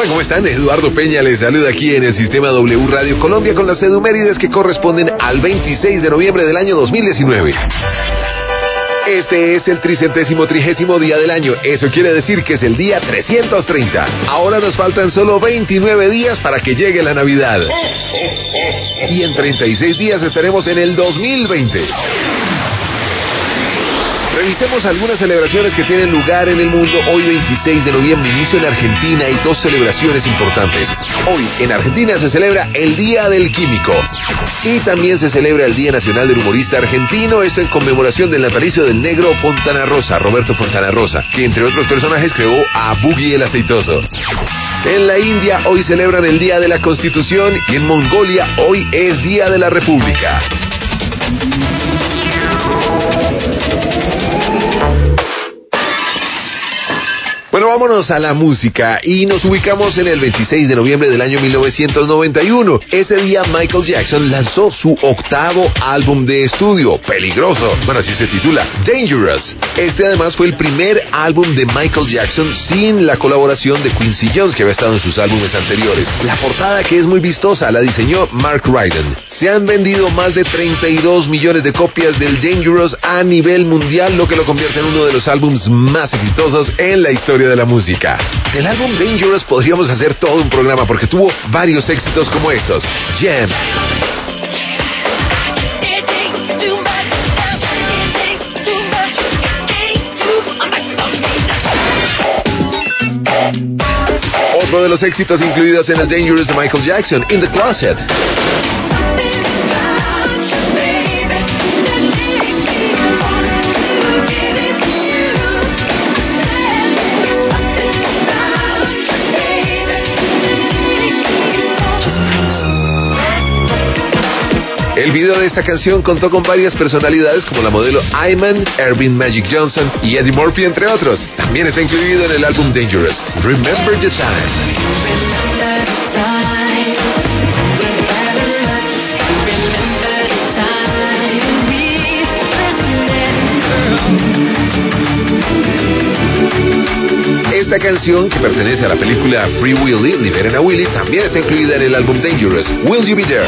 Hola, ¿cómo están? Eduardo Peña les saluda aquí en el Sistema W Radio Colombia con las edumérides que corresponden al 26 de noviembre del año 2019. Este es el 330º día del año. Eso quiere decir que es el día 330. Ahora nos faltan solo 29 días para que llegue la Navidad. Y en 36 días estaremos en el 2020. Revisemos algunas celebraciones que tienen lugar en el mundo. Hoy 26 de noviembre inicio en Argentina y dos celebraciones importantes. Hoy en Argentina se celebra el Día del Químico y también se celebra el Día Nacional del Humorista Argentino. Esto en conmemoración del natalicio del negro Fontana Rosa, Roberto Fontana Rosa, que entre otros personajes creó a Boogie el Aceitoso. En la India hoy celebran el Día de la Constitución y en Mongolia hoy es Día de la República. Bueno, vámonos a la música y nos ubicamos en el 26 de noviembre del año 1991. Ese día Michael Jackson lanzó su octavo álbum de estudio, Peligroso. Bueno, así se titula, Dangerous. Este además fue el primer álbum de Michael Jackson sin la colaboración de Quincy Jones, que había estado en sus álbumes anteriores. La portada, que es muy vistosa, la diseñó Mark Ryden. Se han vendido más de 32 millones de copias del Dangerous a nivel mundial, lo que lo convierte en uno de los álbumes más exitosos en la historia de la música. Del álbum Dangerous podríamos hacer todo un programa porque tuvo varios éxitos como estos. Jam, otro de los éxitos incluidos en el Dangerous de Michael Jackson, In the Closet. El video de esta canción contó con varias personalidades como la modelo Iman, Ervin Magic Johnson y Eddie Murphy, entre otros. También está incluido en el álbum Dangerous, Remember the Time. Esta canción, que pertenece a la película Free Willy, Liberen a Willy, también está incluida en el álbum Dangerous, Will You Be There?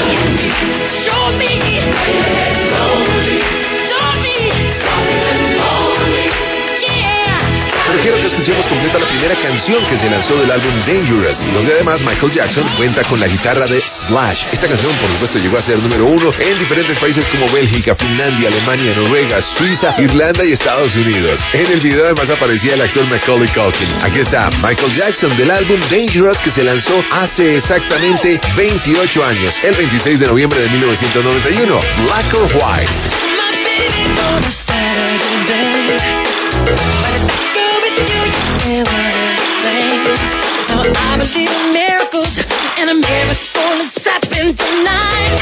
Pero quiero que escuchemos completa la primera canción que se lanzó del álbum Dangerous, donde además Michael Jackson cuenta con la guitarra de Slash. Esta canción, por supuesto, llegó a ser número 1 en diferentes países como Bélgica, Finlandia, Alemania, Noruega, Suiza, Irlanda y Estados Unidos. En el video además aparecía el actor Macaulay Culkin. Aquí está Michael Jackson del álbum Dangerous, que se lanzó hace exactamente 28 años, el 26 de noviembre de 1991. Black or White. I believe in miracles, and a miracle is happening tonight.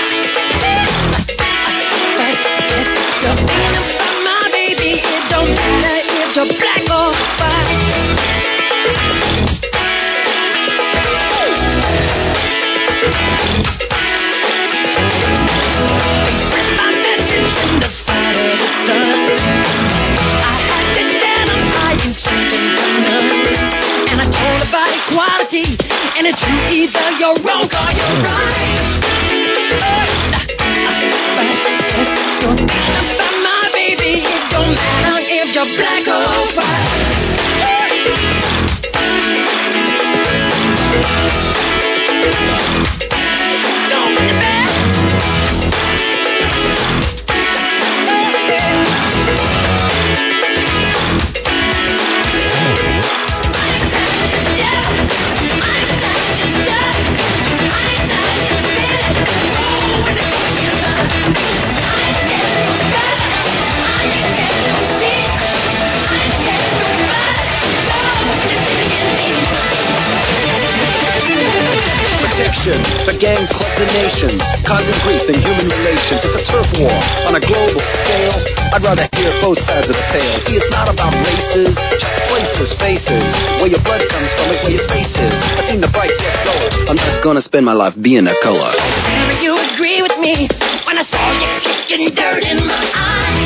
You're thinking about my baby, it don't matter if you're black or white. My message in the side of the sun. I had to tell them I ain't something for none. And I told about equality, and it's you, either you're wrong or you're right. You're thinking about my baby, it don't matter if you're black or white. Don't bring it back. For gangs, clubs, and nations, causing grief in human relations. It's a turf war on a global scale. I'd rather hear both sides of the tale. See, it's not about races, just places, faces. Where your blood comes from is where your space is. I've seen the bright get dull. I'm not gonna spend my life being a color. Never you agree with me when I saw you kicking dirt in my eyes.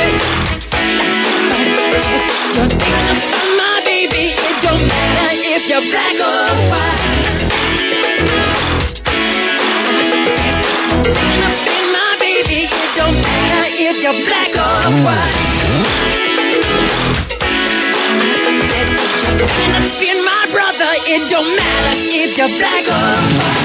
You're thinking about my baby, it don't matter if you're black or white. Stand up in my baby, it don't matter if you're black or white. Stand up in my brother, it don't matter if you're black or white.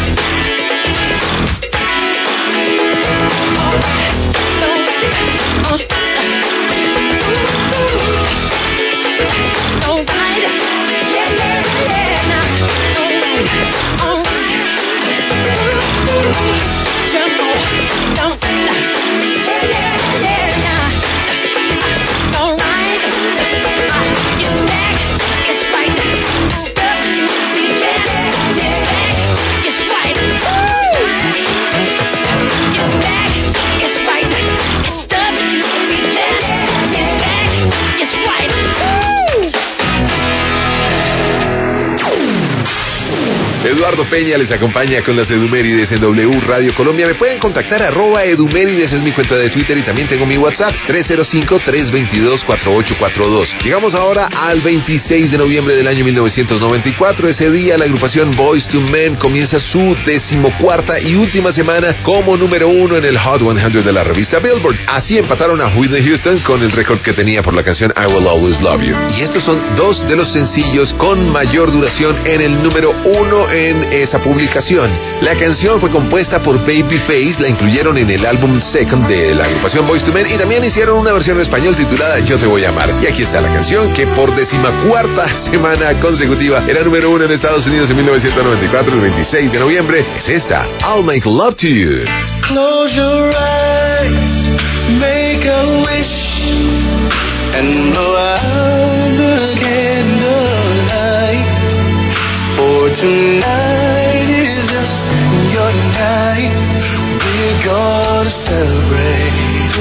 Eduardo Peña les acompaña con las Edumérides en W Radio Colombia. Me pueden contactar @Edumérides, es mi cuenta de Twitter, y también tengo mi WhatsApp 305-322-4842. Llegamos ahora al 26 de noviembre del año 1994. Ese día la agrupación Boyz II Men comienza su 14ª y última semana como número 1 en el Hot 100 de la revista Billboard. Así empataron a Whitney Houston con el récord que tenía por la canción I Will Always Love You. Y estos son dos de los sencillos con mayor duración en el número 1 en esa publicación. La canción fue compuesta por Babyface, la incluyeron en el álbum Second de la agrupación Boyz II Men, y también hicieron una versión en español titulada Yo Te Voy a Amar. Y aquí está la canción que por 14ª semana consecutiva era número 1 en Estados Unidos en 1994, el 26 de noviembre. Es esta, I'll Make Love to You. Close your eyes, make a wish, and blow out the candlelight. For tonight is just your night. We're gonna celebrate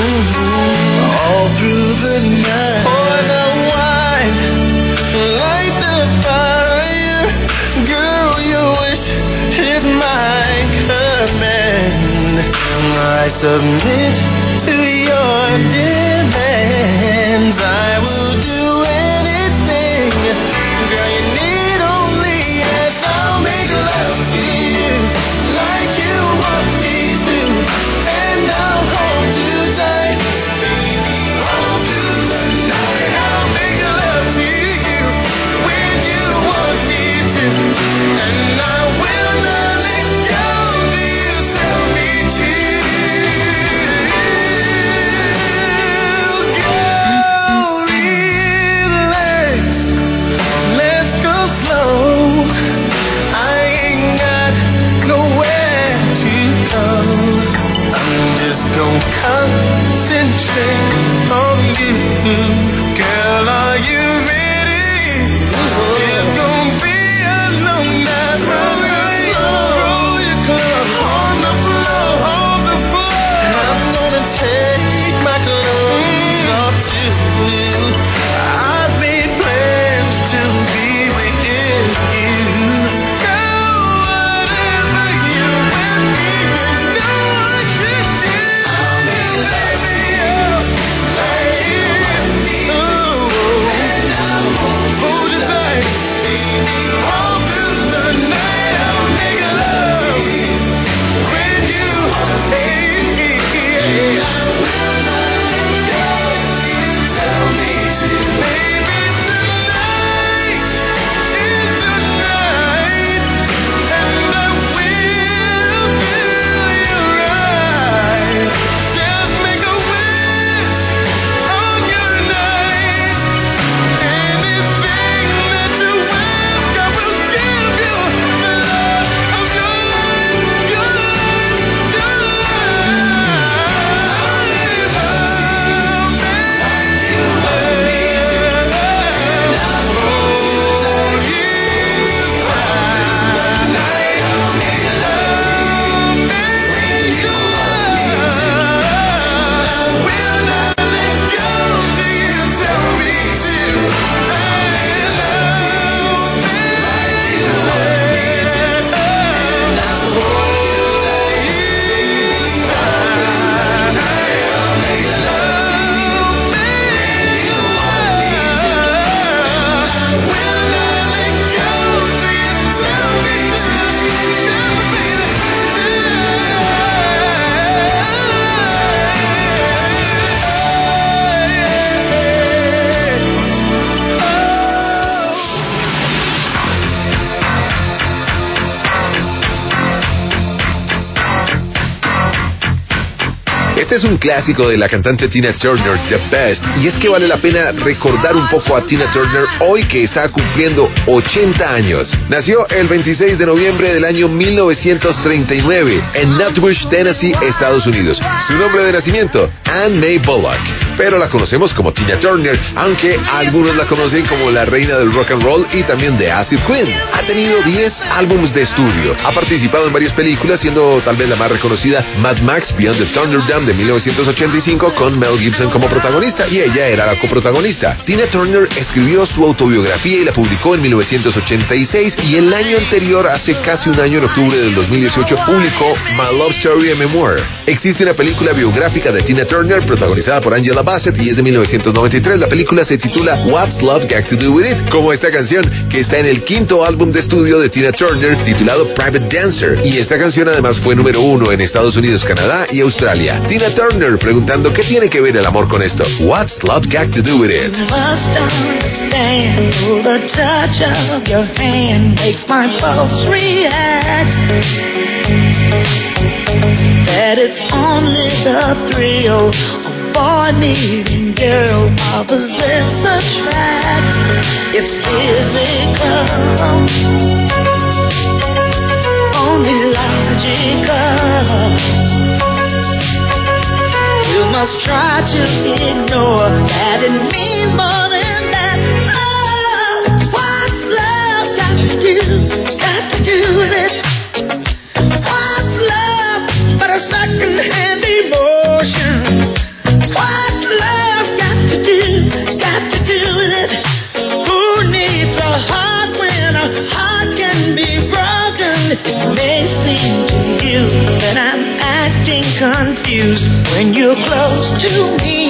all through the night. Pour the wine, light the fire. Girl, your wish is my command. I submit to your demands. I will do anything. Girl, you need only ask. I'll make love to you like you want me to, and I'll hold you tight, baby, all through the night. I'll make love to you when you want me to, and I will not let go till you tell me to. Este es un clásico de la cantante Tina Turner, The Best, y es que vale la pena recordar un poco a Tina Turner hoy que está cumpliendo 80 años. Nació el 26 de noviembre del año 1939 en Nutbush, Tennessee, Estados Unidos. Su nombre de nacimiento, Anne Mae Bullock, pero la conocemos como Tina Turner, aunque algunos la conocen como la reina del rock and roll y también de Acid Queen. Ha tenido 10 álbumes de estudio, ha participado en varias películas, siendo tal vez la más reconocida Mad Max Beyond the Thunderdome de 1985 con Mel Gibson como protagonista, y ella era la coprotagonista. Tina Turner escribió su autobiografía y la publicó en 1986, y el año anterior, hace casi un año, en octubre del 2018, publicó My Love Story, a Memoir. Existe una película biográfica de Tina Turner protagonizada por Angela Bassett y es de 1993. La película se titula What's Love Got to Do With It, como esta canción que está en el quinto álbum de estudio de Tina Turner titulado Private Dancer, y esta canción además fue número 1 en Estados Unidos, Canadá y Australia. Tina Turner preguntando qué tiene que ver el amor con esto. What's love got to do with it? You must understand, the touch of your hand makes my pulse react. That it's only the thrill of boy meeting girl, opposites attract. It's physical, only logical. You must try to ignore that it means more than that. Oh, what's love got to do? Got to do with it. What's love but a second-hand emotion? What's love got to do? Got to do with it. Who needs a heart when a heart can be broken? It may seem to you that I'm acting confused when you're close to me.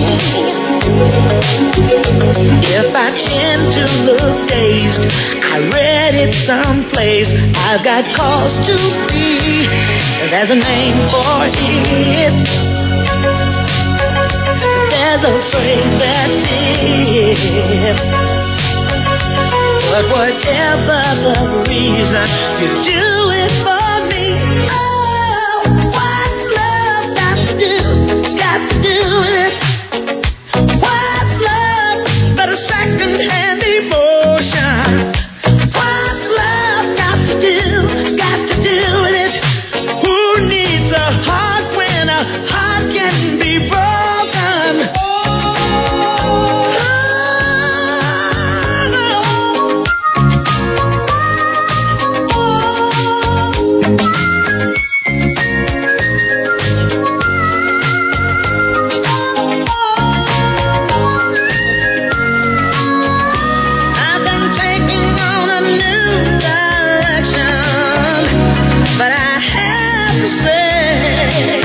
If I tend to look dazed, I read it someplace, I've got cause to be. There's a name for it. There's a phrase that's it. But whatever the reason, you do it for me. Oh, what's love got to do? It's got to do with it. What's love but a second-hand emotion? What's love got to do? Got to do with it. Who needs a heart when a heart can be broken? I've been taking on a new direction, but I have to say,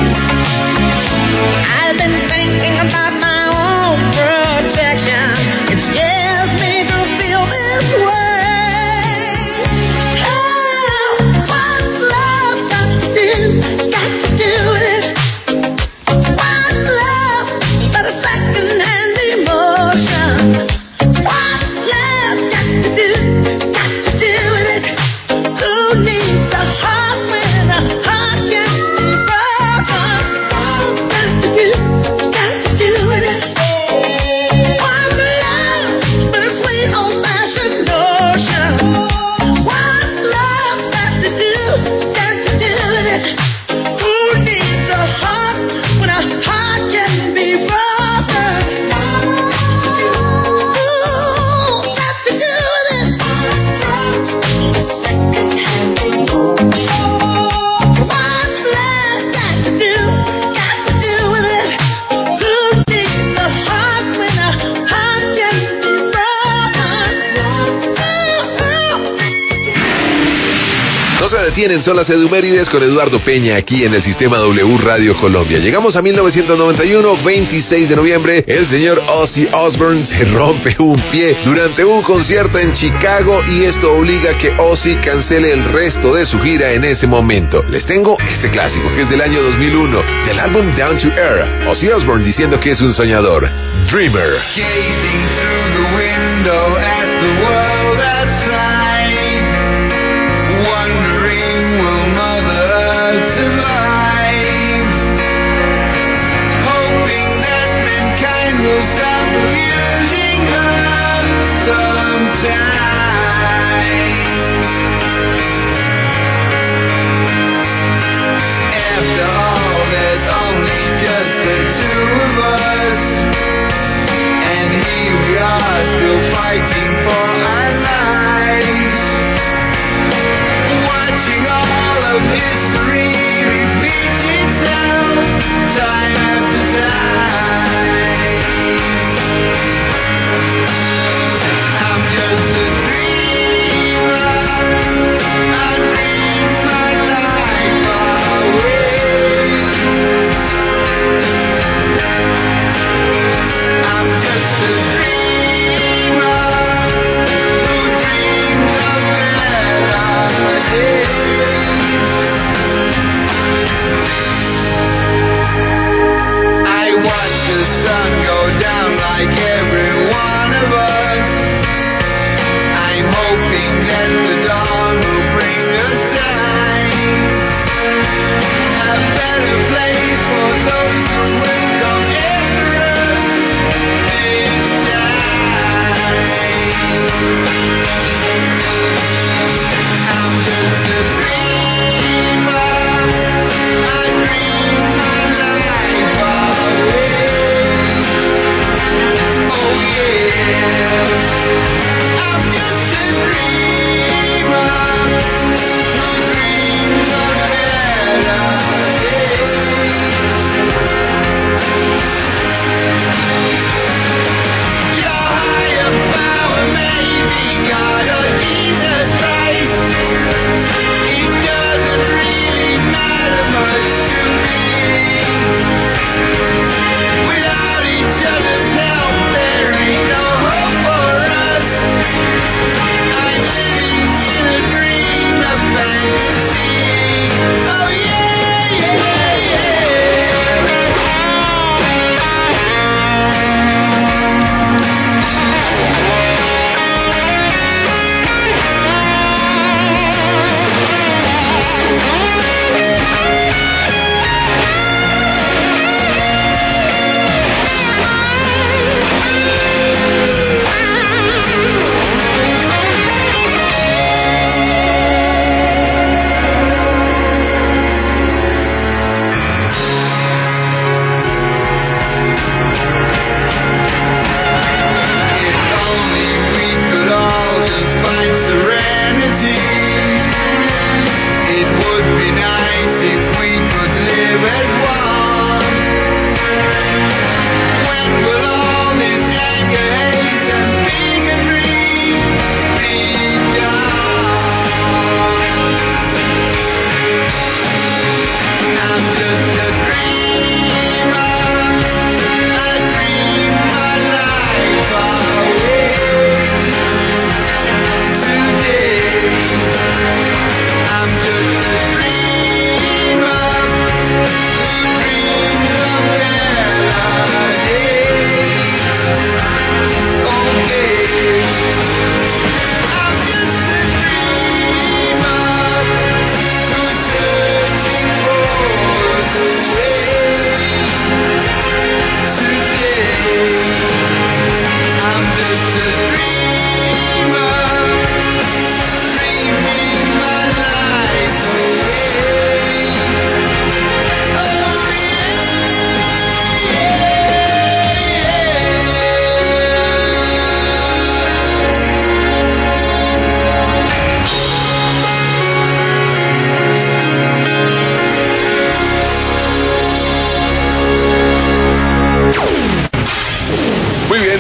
I've been thinking about my own protection. It scares me to feel this way. Oh, what's love got to do? Got to do with it. What's love but a second-hand emotion? What's love got to do? Got to do with it. Who needs a heart when a heart can be broken? Got to do, got to do with it. What's love but a sweet old-fashioned notion? What's love got to do? Got to do with it. Who needs a heart when a heart can be broken? Ooh, got to do with it. Second-hand emotion. What's love got to do? Got to do with it. Who needs a heart when a heart can be broken? No se detienen, son las Edumérides con Eduardo Peña aquí en el Sistema W Radio Colombia. Llegamos a 1991, 26 de noviembre, el señor Ozzy Osbourne se rompe un pie durante un concierto en Chicago y esto obliga a que Ozzy cancele el resto de su gira en ese momento. Les tengo este clásico que es del año 2001, del álbum Down to Earth. Ozzy Osbourne diciendo que es un soñador. Dreamer. Gazing through the window at the world outside, wondering will Mother Earth survive?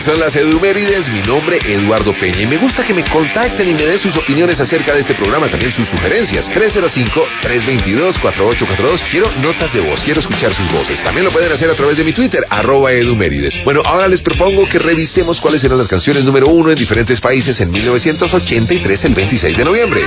bien, son las Edumérides, mi nombre Eduardo Peña y me gusta que me contacten y me den sus opiniones acerca de este programa, también sus sugerencias. 305-322-4842. Quiero notas de voz, quiero escuchar sus voces. También lo pueden hacer a través de mi Twitter, @Edumérides. Bueno, ahora les propongo que revisemos cuáles eran las canciones número 1 en diferentes países en 1983, el 26 de noviembre.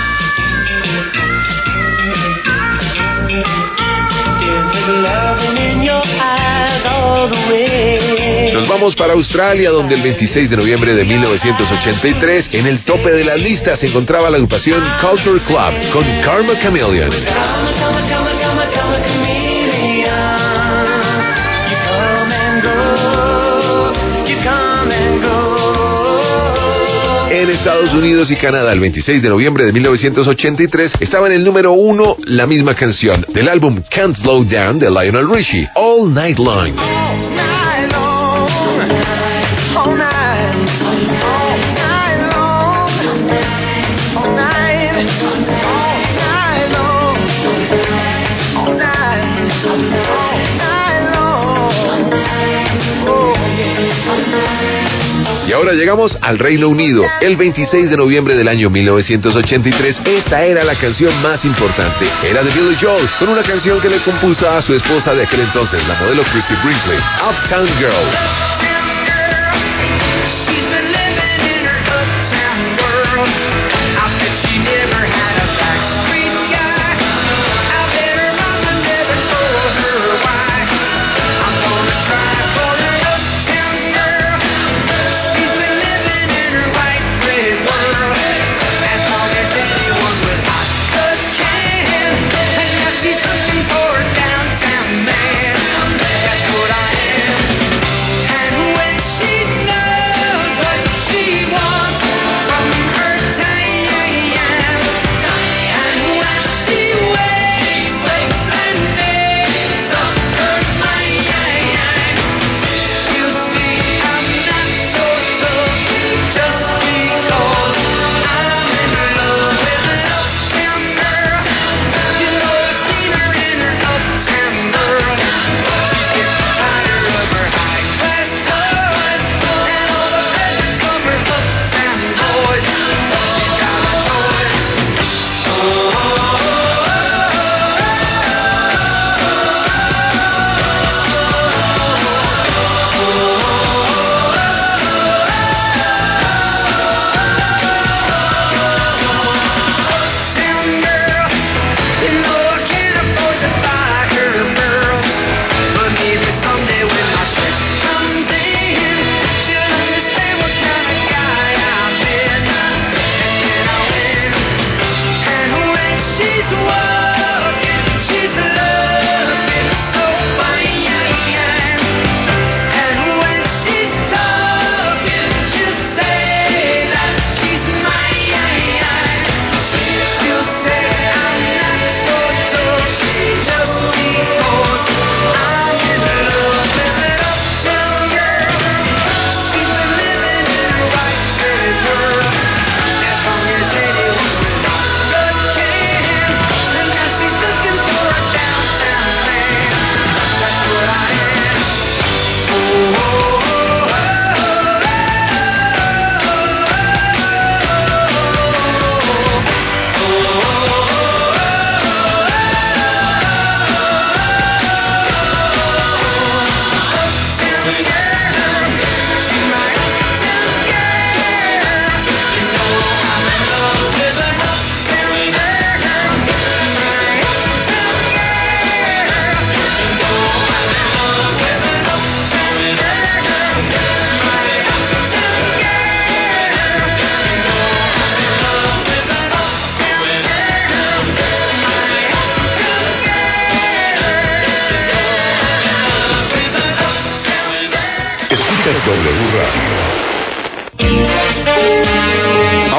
Nos vamos para Australia, donde el 26 de noviembre de 1983, en el tope de las listas, se encontraba la agrupación Culture Club con Karma Chameleon. En Estados Unidos y Canadá, el 26 de noviembre de 1983, estaba en el número 1 la misma canción del álbum Can't Slow Down de Lionel Richie, All Night Long. Y ahora llegamos al Reino Unido. El 26 de noviembre del año 1983, esta era la canción más importante. Era de Billy Joel, con una canción que le compuso a su esposa de aquel entonces, la modelo Christy Brinkley, Uptown Girl.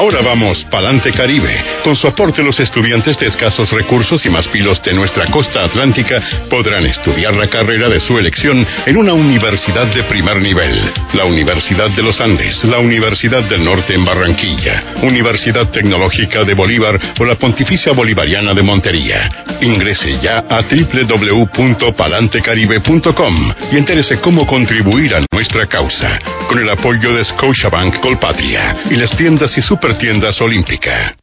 Ahora vamos pa'lante Caribe. Con su aporte, los estudiantes de escasos recursos y más pilos de nuestra costa atlántica podrán estudiar la carrera de su elección en una universidad de primer nivel. La Universidad de los Andes, la Universidad del Norte en Barranquilla, Universidad Tecnológica de Bolívar o la Pontificia Bolivariana de Montería. Ingrese ya a www.palantecaribe.com y entérese cómo contribuir a nuestra causa, con el apoyo de Scotiabank Colpatria y las tiendas y supertiendas Olímpica.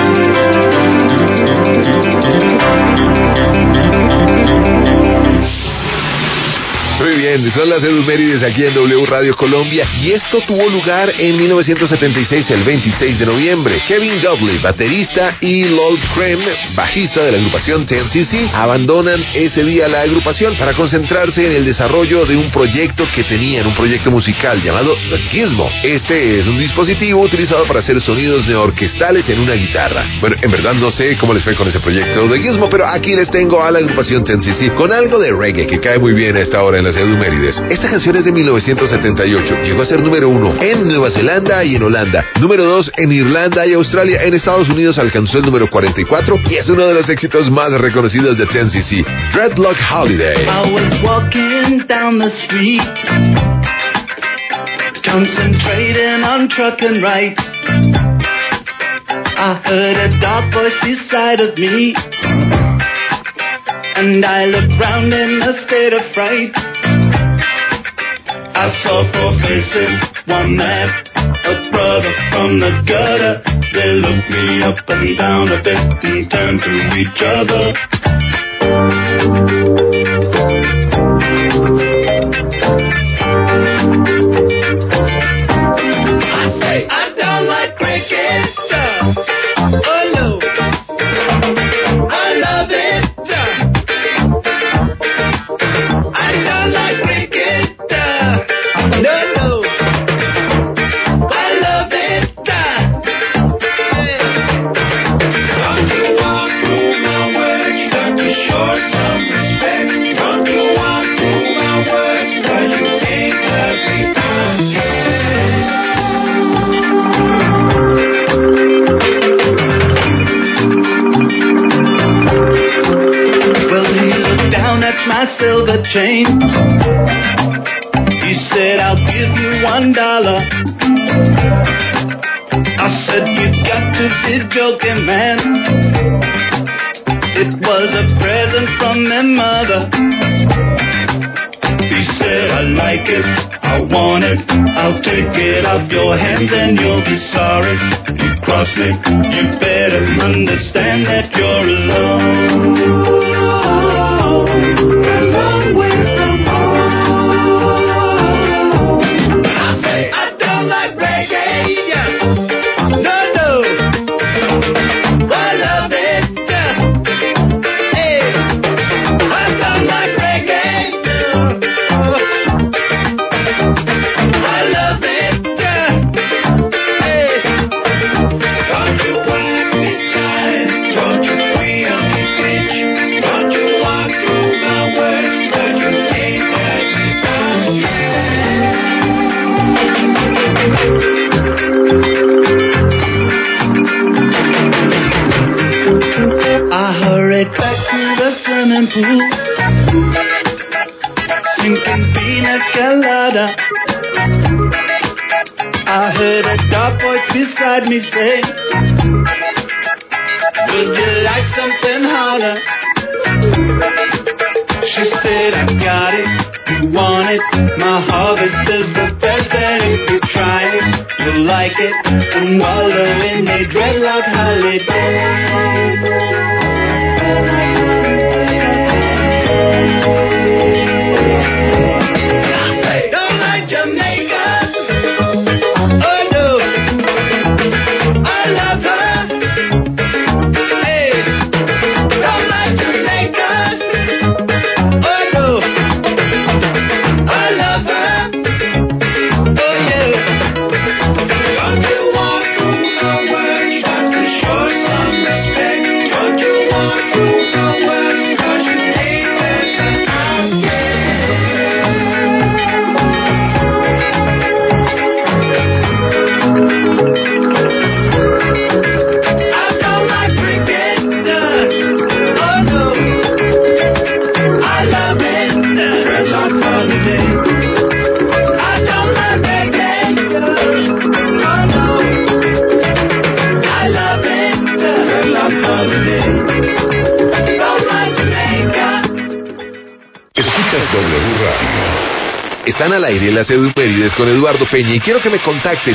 Muy bien, son las efemérides aquí en W Radio Colombia y esto tuvo lugar en 1976, el 26 de noviembre. Kevin Dudley, baterista, y Lol Creme, bajista de la agrupación 10cc, abandonan ese día la agrupación para concentrarse en el desarrollo de un proyecto que tenían, un proyecto musical llamado The Gizmo. Este es un dispositivo utilizado para hacer sonidos neoorquestales en una guitarra. Bueno, en verdad no sé cómo les fue con ese proyecto The Gizmo, pero aquí les tengo a la agrupación 10cc con algo de reggae que cae muy bien a esta hora en las efemérides. Esta canción es de 1978. Llegó a ser número 1 en Nueva Zelanda y en Holanda, número 2 en Irlanda y Australia. En Estados Unidos alcanzó el número 44 y es uno de los éxitos más reconocidos de 10cc, Dreadlock Holiday. I was walking down the street, concentrating on trucking right. I heard a dark voice beside of me, and I looked round in a state of fright. I saw four faces, one man, a brother from the gutter. They looked me up and down a bit and turned to each other. I say, I don't like cricket. Oh no, I love it. I don't like cricket. No, no, I love it. Don't you walk through my words, got to show some respect. Don't you walk through my words, 'cause you ain't everything. Well, he looked down at my silver chain. He said, I'll give you $1. I said, you got to be joking, man. It was a present from my mother. He said, I like it, I want it, I'll take it off your hands and you'll be sorry. You cross me, you better understand that you're alone. A long way from home. I say, I don't like reggae. No, no, I love it. Hey, I don't like reggae. I love it. Hey, don't you whack me style, don't you wheel me bitch, don't you walk through my words, 'cause you ain't got me down. I hurried back to the swimming pool, drinking pina colada. I heard a dark voice beside me say, would you like something harder? She said, I got it, you want it, my harvest is the best, and if you try it, you'll like it, and wallow in a dreadlock holiday. I say, don't like Jamaica. Oh no, I love her. Hey, don't like Jamaica. Oh no, I love her. Oh yeah. Don't you walk through my words, got to show some respect. W Radio. Están al aire las Edumérides con Eduardo Peña y quiero que me contacten.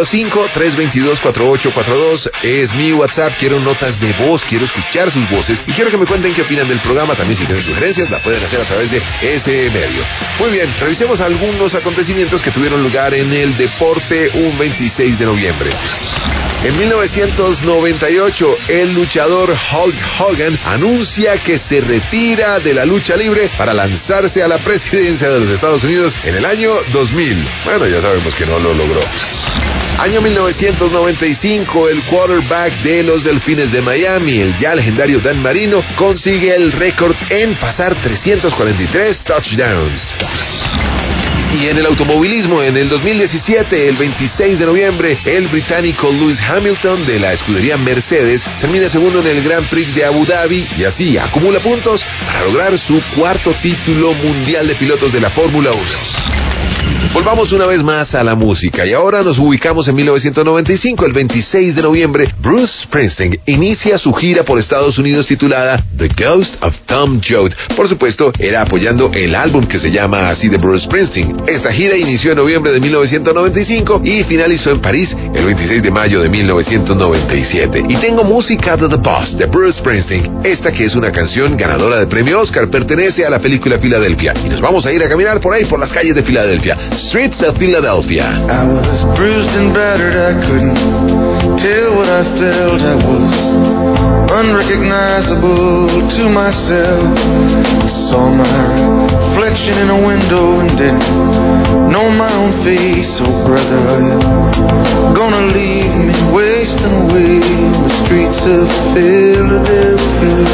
305-322-4842 es mi WhatsApp. Quiero notas de voz, quiero escuchar sus voces y quiero que me cuenten qué opinan del programa. También si tienen sugerencias la pueden hacer a través de ese medio. Muy bien, revisemos algunos acontecimientos que tuvieron lugar en el deporte un 26 de noviembre. En 1998, el luchador Hulk Hogan anuncia que se retira de la lucha libre para lanzarse a la presidencia de los Estados Unidos en el año 2000. Bueno, ya sabemos que no lo logró. Año 1995, el quarterback de los Delfines de Miami, el ya legendario Dan Marino, consigue el récord en pasar 343 touchdowns. Y en el automovilismo, en el 2017, el 26 de noviembre, el británico Lewis Hamilton de la escudería Mercedes termina segundo en el Grand Prix de Abu Dhabi y así acumula puntos para lograr su cuarto título mundial de pilotos de la Fórmula 1. Volvamos una vez más a la música y ahora nos ubicamos en 1995, el 26 de noviembre, Bruce Springsteen inicia su gira por Estados Unidos titulada The Ghost of Tom Joad. Por supuesto, era apoyando el álbum que se llama así de Bruce Springsteen. Esta gira inició en noviembre de 1995 y finalizó en París el 26 de mayo de 1997. Y tengo música de The Boss de Bruce Springsteen. Esta que es una canción ganadora de premio Oscar pertenece a la película Filadelfia. Y nos vamos a ir a caminar por ahí, por las calles de Filadelfia. Streets of Philadelphia. I was bruised and battered, I couldn't tell what I felt. I was unrecognizable to myself. I saw my reflection in a window and didn't know my own face. Oh brother, are you gonna leave me wasting away on the streets of Philadelphia?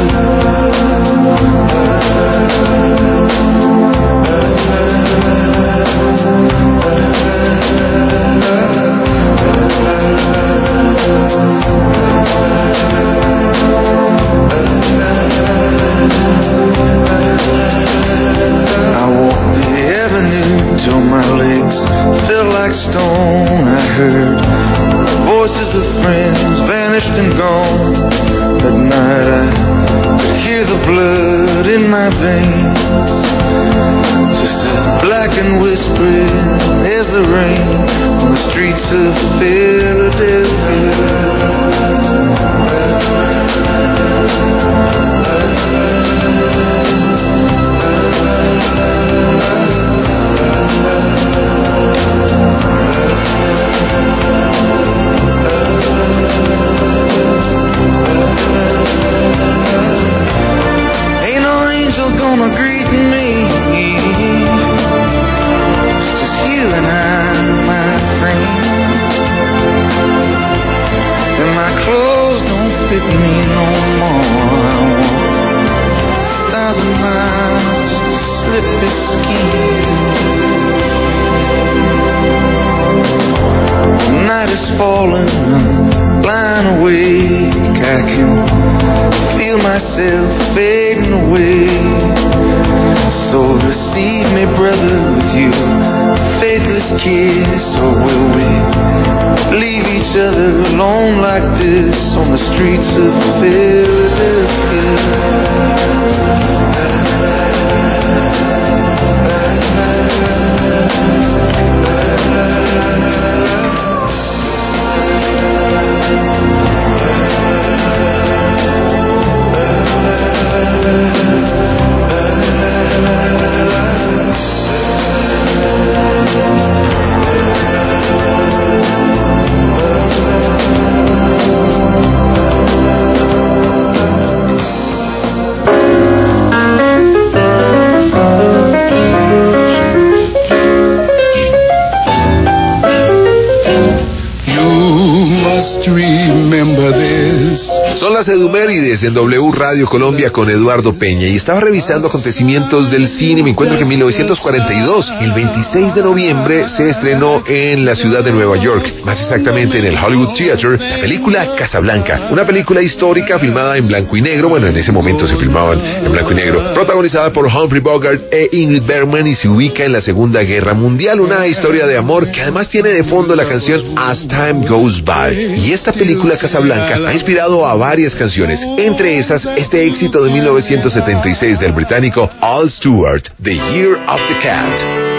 Till my legs felt like stone. I heard voices of friends vanished and gone. At night I could hear the blood in my veins, just as black and whispering as the rain on the streets of Philadelphia. Gonna greet me. It's just you and I, my friend. And my clothes don't fit me no more. I walk 1,000 miles just to slip this skin. The night is falling, I'm blind awake. I can feel myself fading away. So receive me, brother, with you faithless kiss. Or will we leave each other alone like this on the streets of Philadelphia? Son las Edumérides en W Radio Colombia con Eduardo Peña y estaba revisando acontecimientos del cine y me encuentro que en 1942, el 26 de noviembre, se estrenó en la ciudad de Nueva York, más exactamente en el Hollywood Theater, la película Casablanca, una película histórica filmada en blanco y negro, bueno, en ese momento se filmaban en blanco y negro, protagonizada por Humphrey Bogart e Ingrid Bergman y se ubica en la Segunda Guerra Mundial, una historia de amor que además tiene de fondo la canción As Time Goes By. Y esta película Casablanca ha inspirado a varias canciones, entre esas este éxito de 1976 del británico Al Stewart, The Year of the Cat.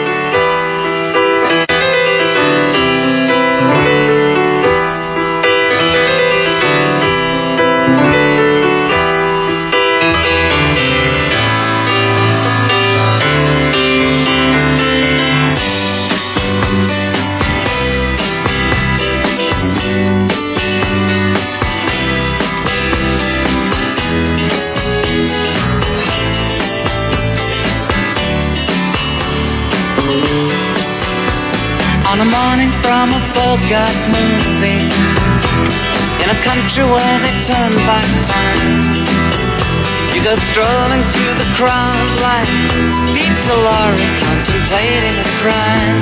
On a morning from a Bogart movie, in a country where they turn back time, you go strolling through the crowd like Peter Lorre contemplating a crime.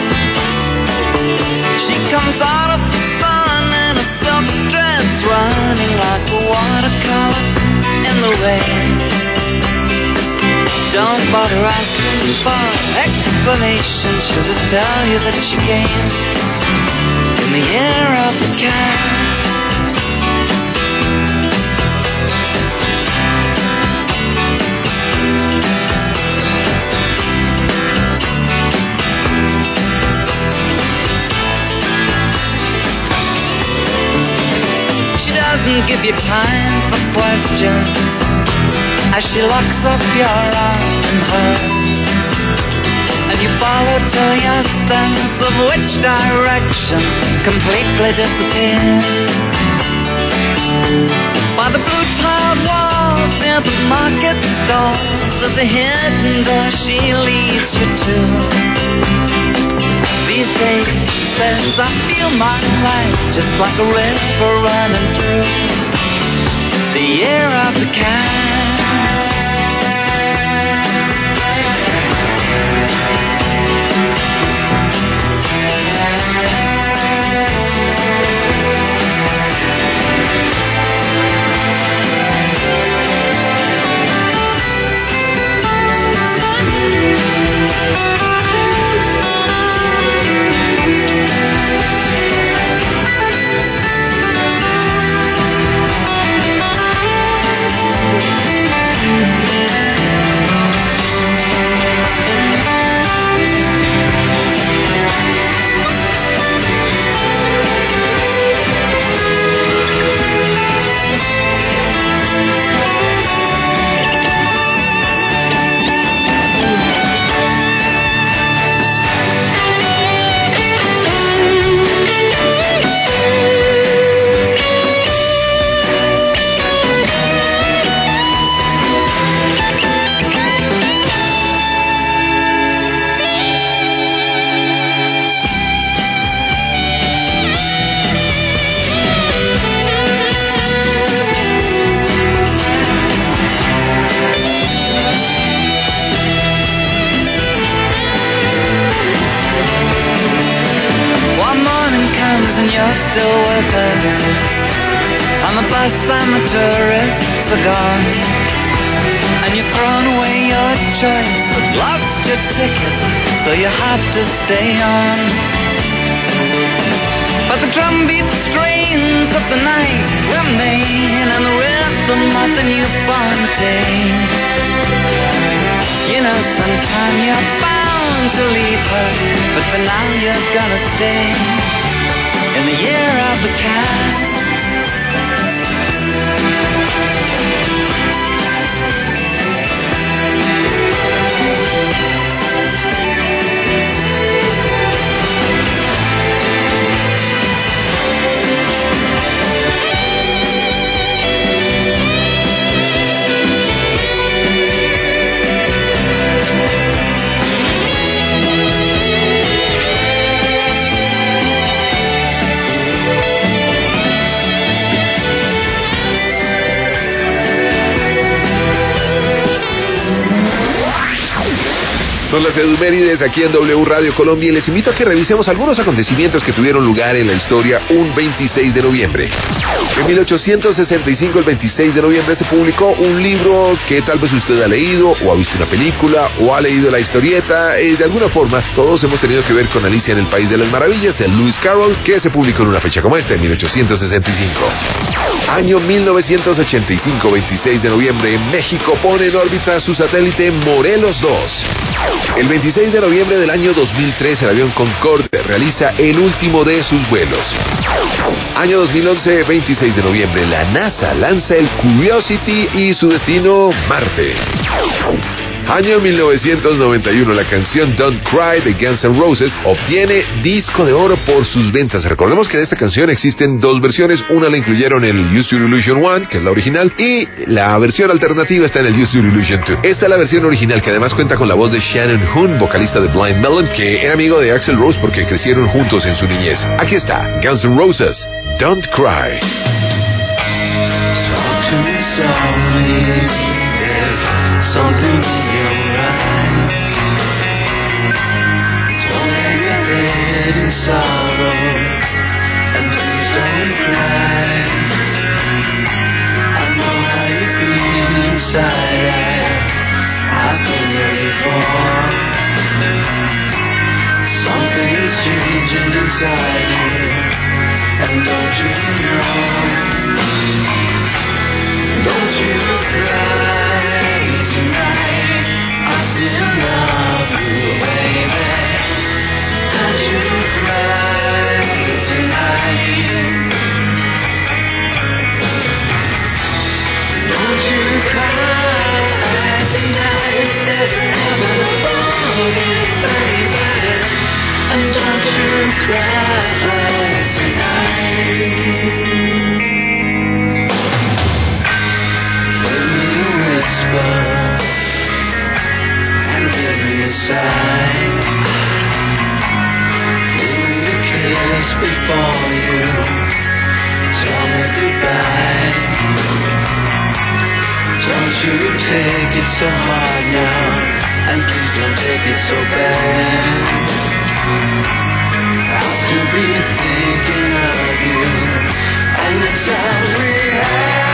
She comes out of the sun in a silk dress, running like a watercolor in the rain. Don't bother asking for explanation, she'll just tell you that she came in the year of the cat. She doesn't give you time for questions as she locks up your arm in hers, and you follow till your sense of which direction completely disappears. By the blue tiled walls near the market stalls, at the hidden door she leads you to. These days, she says, I feel my life just like a river running through the year of the cat. Stay on, but the drumbeat strains of the night remain, and the rhythm of the newborn day. You know, sometime you're bound to leave her, but for now you're gonna stay in the year of the cat. Son las Edumérides aquí en W Radio Colombia y les invito a que revisemos algunos acontecimientos que tuvieron lugar en la historia un 26 de noviembre. En 1865, el 26 de noviembre, se publicó un libro que tal vez usted ha leído, o ha visto una película, o ha leído la historieta. De alguna forma, todos hemos tenido que ver con Alicia en el País de las Maravillas, de Lewis Carroll, que se publicó en una fecha como esta, en 1865. Año 1985, 26 de noviembre, México pone en órbita su satélite Morelos 2. El 26 de noviembre del año 2003, el avión Concorde realiza el último de sus vuelos. Año 2011, 26 de noviembre, la NASA lanza el Curiosity y su destino, Marte. Año 1991, la canción Don't Cry de Guns N' Roses obtiene disco de oro por sus ventas. Recordemos que de esta canción existen dos versiones. Una la incluyeron en el Use Your Illusion 1, que es la original, y la versión alternativa está en el Use Your Illusion 2. Esta es la versión original, que además cuenta con la voz de Shannon Hoon, vocalista de Blind Melon, que era amigo de Axl Rose porque crecieron juntos en su niñez. Aquí está, Guns N' Roses, Don't Cry. Talk to me softly, there's something in your eyes. Don't hang your head in sorrow, and please don't cry. I know how you feel inside, I've been there before. Something's changing inside you, and don't you know? Don't you cry tonight, I still love you, baby. Don't you cry tonight. Don't you cry tonight, there's never falling, baby. And don't you cry tonight. And give me a sign, give me a kiss before you tell me goodbye. Don't you take it so hard now, and please don't take it so bad. I'll still be thinking of you and the times we had.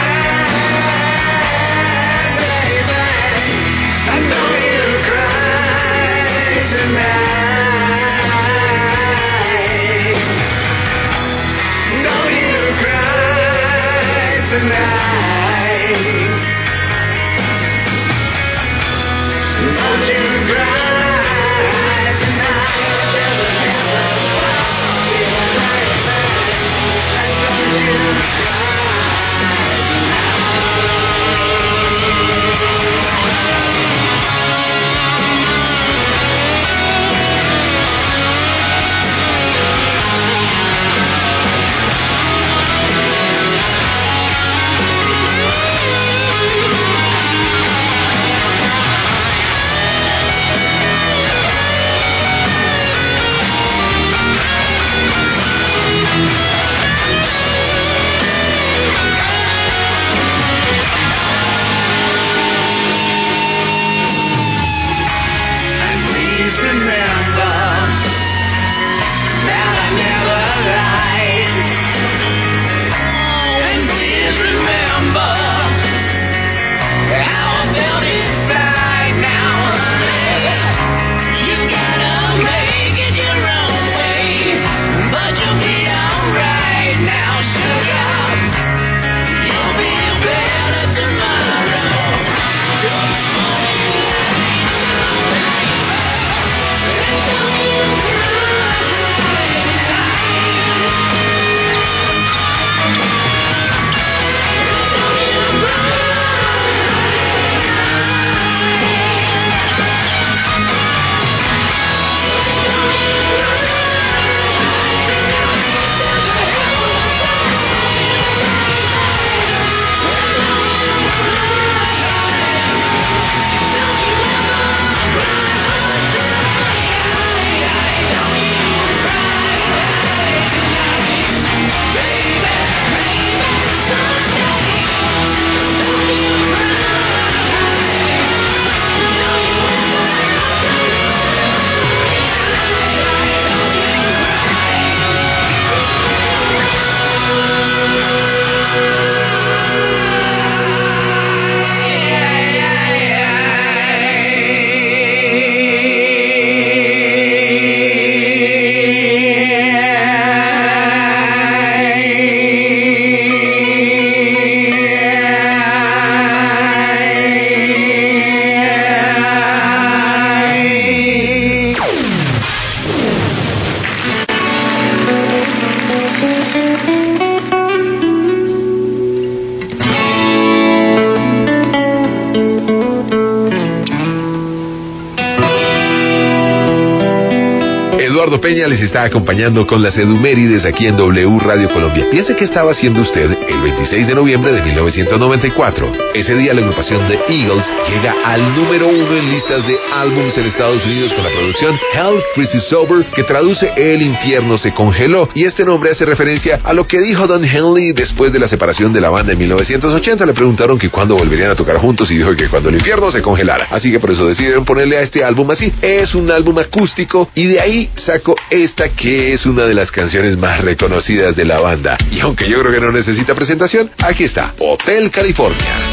Eduardo Peña les está acompañando con las Edumérides aquí en W Radio Colombia. Piense qué estaba haciendo usted el 26 de noviembre de 1994. Ese día la agrupación The Eagles llega al número 1 en listas de álbumes en Estados Unidos con la producción Hell Freezes Over, que traduce El infierno se congeló, y este nombre hace referencia a lo que dijo Don Henley después de la separación de la banda en 1980. Le preguntaron que cuándo volverían a tocar juntos y dijo que cuando el infierno se congelara. Así que por eso decidieron ponerle a este álbum así. Es un álbum acústico y de ahí saco esta que es una de las canciones más reconocidas de la banda. Y aunque yo creo que no necesita presentación, aquí está, Hotel California.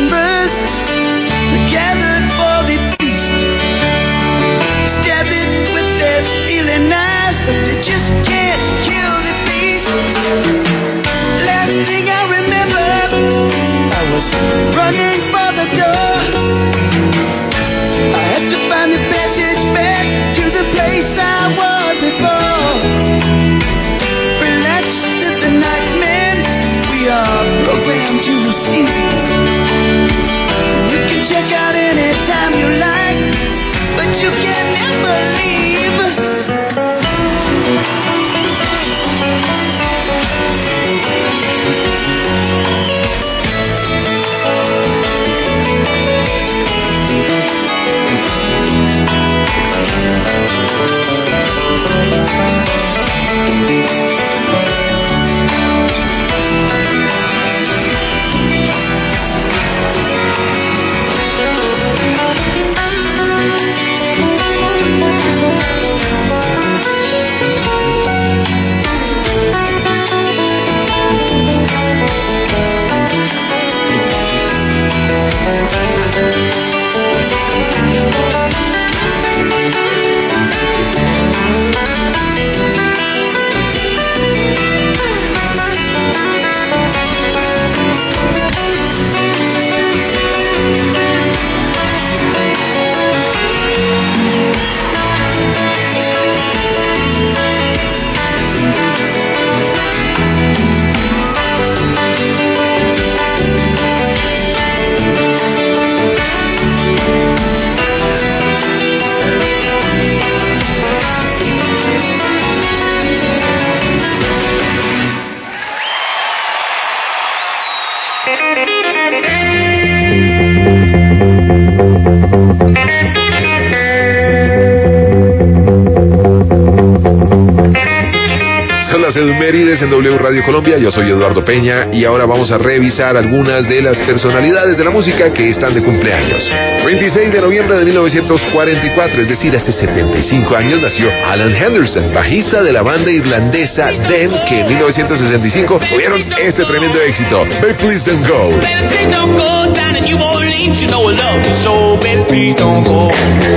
Gathered for the feast, gathered son las efemérides en W Radio Colombia. Yo soy Eduardo Peña y ahora vamos a revisar algunas de las personalidades de la música que están de cumpleaños. 26 de noviembre de 1944, es decir, hace 75 años, nació Alan Henderson, bajista de la banda irlandesa Them, que en 1965 tuvieron este tremendo éxito, Baby Please Don't Go. Baby, please don't go down in New Orleans. You know I love you so. Baby, please don't go.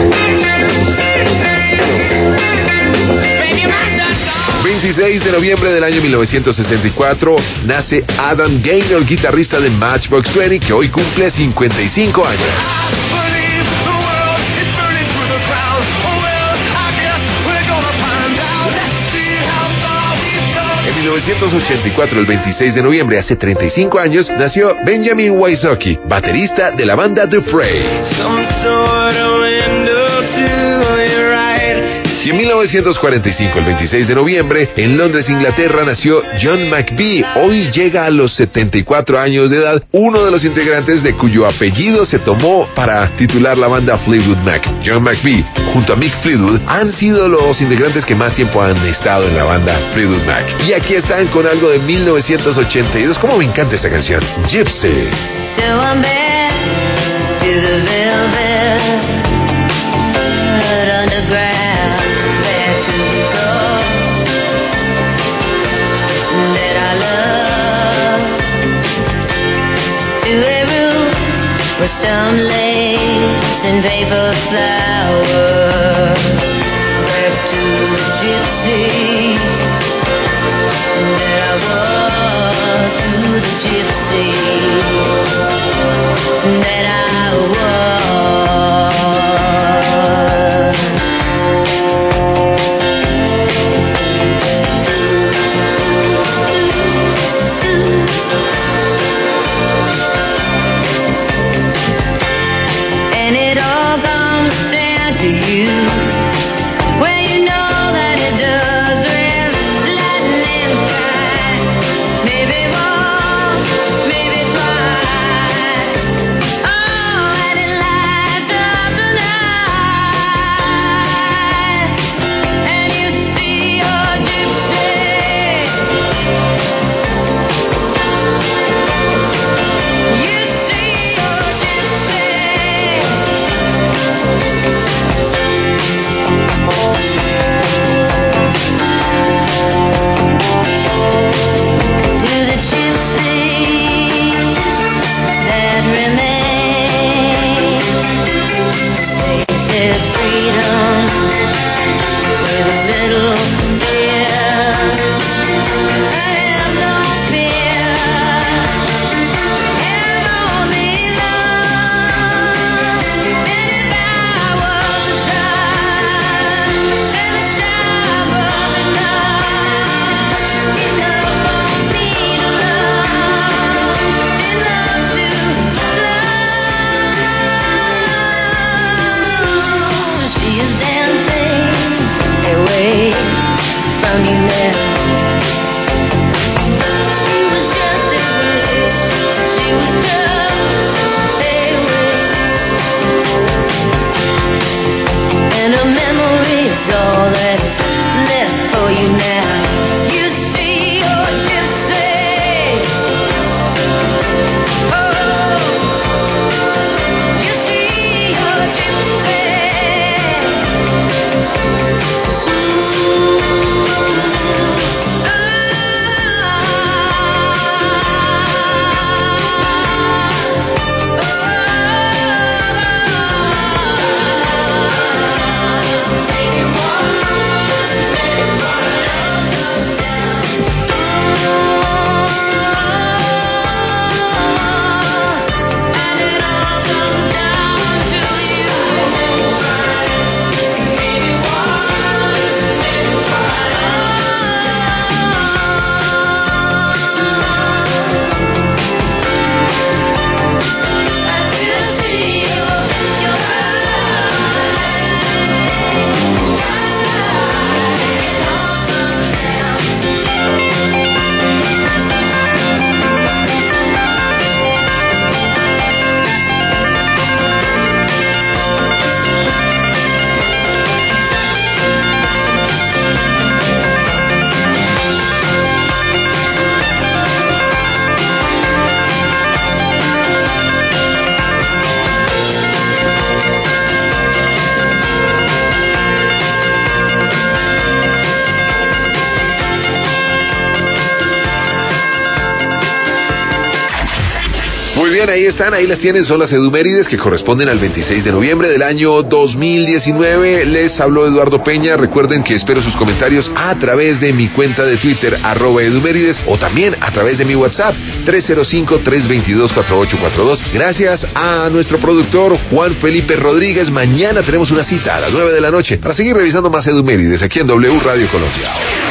Baby, my done gone. 26 de noviembre del año 1964 nace Adam Gaynor, guitarrista de Matchbox 20, que hoy cumple 55 años. I believe the world is burning to the ground. Oh well, I guess we're gonna find out. Let's see how far we've gone. En 1984, el 26 de noviembre, hace 35 años, nació Benjamin Wysocki, baterista de la banda The Fray. Some sort of window to your right. Y en 1945, el 26 de noviembre, en Londres, Inglaterra, nació John McVie. Hoy llega a los 74 años de edad, uno de los integrantes de cuyo apellido se tomó para titular la banda Fleetwood Mac. John McVie, junto a Mick Fleetwood, han sido los integrantes que más tiempo han estado en la banda Fleetwood Mac. Y aquí están con algo de 1982. ¿Cómo me encanta esta canción? Gypsy. So I'm back to the velvet underground, back to the gold that I love, to a room with some lace and paper flowers, back to the gypsy that I was, to the gypsy that I was. And it all comes down to you. Well, you know that it does with lightning strike. Maybe once, maybe twice. Oh, and it lights up the night. And you see your gypsy. You see your gypsy. To the gypsy that remains, faces freedom with a little fear. I have no fear, and only love. And if I was a child, and the child was enough for me to love, enough to love. She is dancing away from you now. She was just a wish. She was just a wish. And a memory is all that is left for you now. You see your gypsy. Oh, you see your gypsy. Bueno, ahí están, ahí las tienen, son las edumérides que corresponden al 26 de noviembre del año 2019. Les habló Eduardo Peña. Recuerden que espero sus comentarios a través de mi cuenta de Twitter, @edumérides, o también a través de mi WhatsApp, 305-322-4842. Gracias a nuestro productor, Juan Felipe Rodríguez. Mañana tenemos una cita a las 9 de la noche para seguir revisando más edumérides aquí en W Radio Colombia.